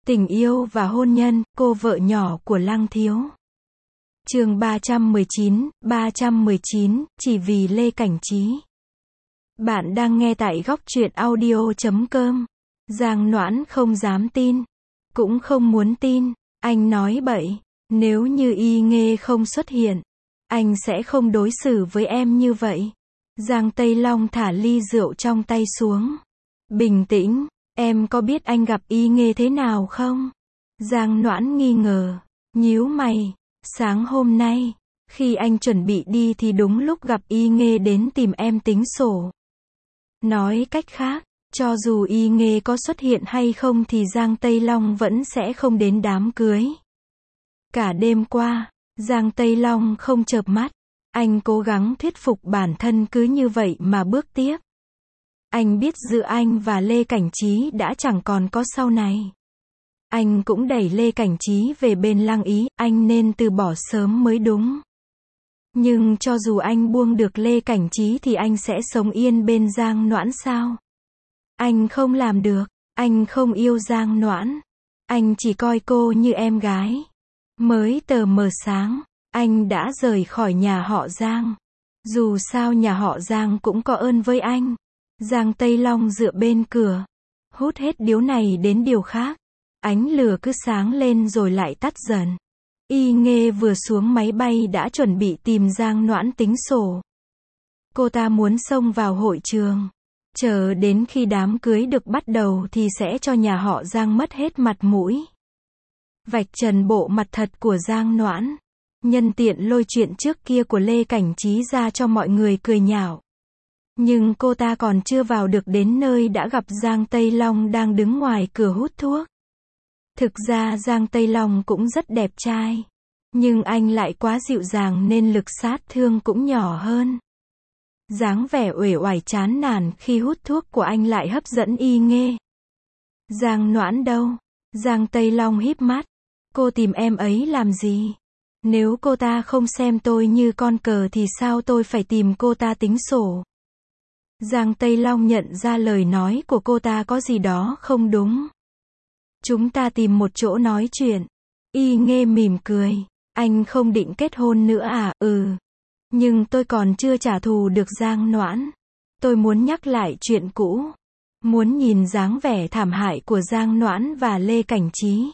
Tình yêu và hôn nhân, cô vợ nhỏ của Lăng Thiếu. Chương 319, chỉ vì Lê Cảnh Trí. Bạn đang nghe tại góc truyện audio.com. Giang Noãn không dám tin, cũng không muốn tin, anh nói bậy, nếu như Y Nghê không xuất hiện, anh sẽ không đối xử với em như vậy. Giang Tây Long thả ly rượu trong tay xuống. Bình tĩnh, em có biết anh gặp Y Nghê thế nào không? Giang Noãn nghi ngờ, nhíu mày. Sáng hôm nay, khi anh chuẩn bị đi thì đúng lúc gặp Y Nghê đến tìm em tính sổ. Nói cách khác, cho dù Y Nghê có xuất hiện hay không thì Giang Tây Long vẫn sẽ không đến đám cưới. Cả đêm qua, Giang Tây Long không chợp mắt. Anh cố gắng thuyết phục bản thân cứ như vậy mà bước tiếp. Anh biết giữa anh và Lê Cảnh Trí đã chẳng còn có sau này. Anh cũng đẩy Lê Cảnh Trí về bên Lăng Ý, anh nên từ bỏ sớm mới đúng. Nhưng cho dù anh buông được Lê Cảnh Trí thì anh sẽ sống yên bên Giang Noãn sao? Anh không làm được, anh không yêu Giang Noãn. Anh chỉ coi cô như em gái. Mới tờ mờ sáng, anh đã rời khỏi nhà họ Giang. Dù sao nhà họ Giang cũng có ơn với anh. Giang Tây Long dựa bên cửa, hút hết điếu này đến điều khác. Ánh lửa cứ sáng lên rồi lại tắt dần. Y Nghê vừa xuống máy bay đã chuẩn bị tìm Giang Noãn tính sổ. Cô ta muốn xông vào hội trường. Chờ đến khi đám cưới được bắt đầu thì sẽ cho nhà họ Giang mất hết mặt mũi. Vạch trần bộ mặt thật của Giang Noãn. Nhân tiện lôi chuyện trước kia của Lê Cảnh Trí ra cho mọi người cười nhạo. Nhưng cô ta còn chưa vào được đến nơi đã gặp Giang Tây Long đang đứng ngoài cửa hút thuốc. Thực ra Giang Tây Long cũng rất đẹp trai. Nhưng anh lại quá dịu dàng nên lực sát thương cũng nhỏ hơn. Dáng vẻ uể oải chán nản khi hút thuốc của anh lại hấp dẫn Y Nghê. Giang Noãn đâu? Giang Tây Long híp mắt. Cô tìm em ấy làm gì? Nếu cô ta không xem tôi như con cờ thì sao tôi phải tìm cô ta tính sổ? Giang Tây Long nhận ra lời nói của cô ta có gì đó không đúng. Chúng ta tìm một chỗ nói chuyện. Y Nghê mỉm cười. Anh không định kết hôn nữa à? Nhưng tôi còn chưa trả thù được Giang Noãn. Tôi muốn nhắc lại chuyện cũ. Muốn nhìn dáng vẻ thảm hại của Giang Noãn và Lê Cảnh Trí.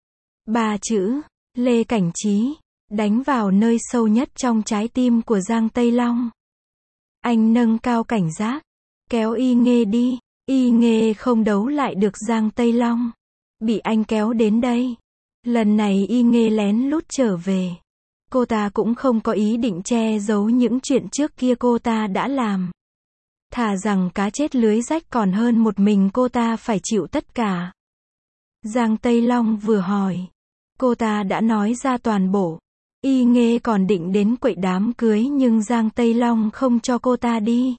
3 chữ, Lê Cảnh Trí, đánh vào nơi sâu nhất trong trái tim của Giang Tây Long. Anh nâng cao cảnh giác, kéo Y Nghê đi. Y Nghê không đấu lại được Giang Tây Long. Bị anh kéo đến đây. Lần này Y Nghê lén lút trở về. Cô ta cũng không có ý định che giấu những chuyện trước kia cô ta đã làm. Thà rằng cá chết lưới rách còn hơn một mình cô ta phải chịu tất cả. Giang Tây Long vừa hỏi. Cô ta đã nói ra toàn bộ. Y Nghê còn định đến quậy đám cưới nhưng Giang Tây Long không cho cô ta đi.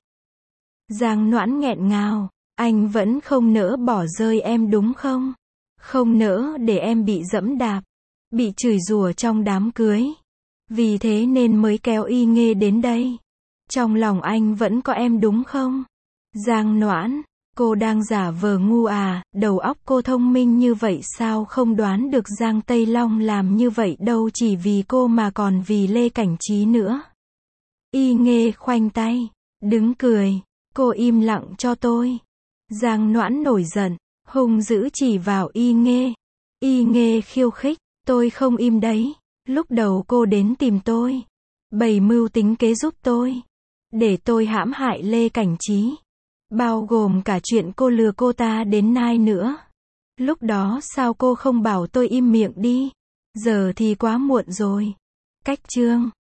Giang Noãn nghẹn ngào. Anh vẫn không nỡ bỏ rơi em đúng không? Không nỡ để em bị dẫm đạp, bị chửi rủa trong đám cưới. Vì thế nên mới kéo Y Nghê đến đây. Trong lòng anh vẫn có em đúng không? Giang Noãn, cô đang giả vờ ngu à? Đầu óc cô thông minh như vậy sao không đoán được Giang Tây Long làm như vậy đâu chỉ vì cô mà còn vì Lê Cảnh Trí nữa. Y Nghê khoanh tay, đứng cười. Cô im lặng cho tôi. Giang Noãn nổi giận, hung dữ chỉ vào Y Nghê. Y Nghê khiêu khích, tôi không im đấy. Lúc đầu cô đến tìm tôi, bày mưu tính kế giúp tôi, để tôi hãm hại Lê Cảnh Trí. Bao gồm cả chuyện cô lừa cô ta đến Nai nữa. Lúc đó sao cô không bảo tôi im miệng đi? Giờ thì quá muộn rồi. Cách chương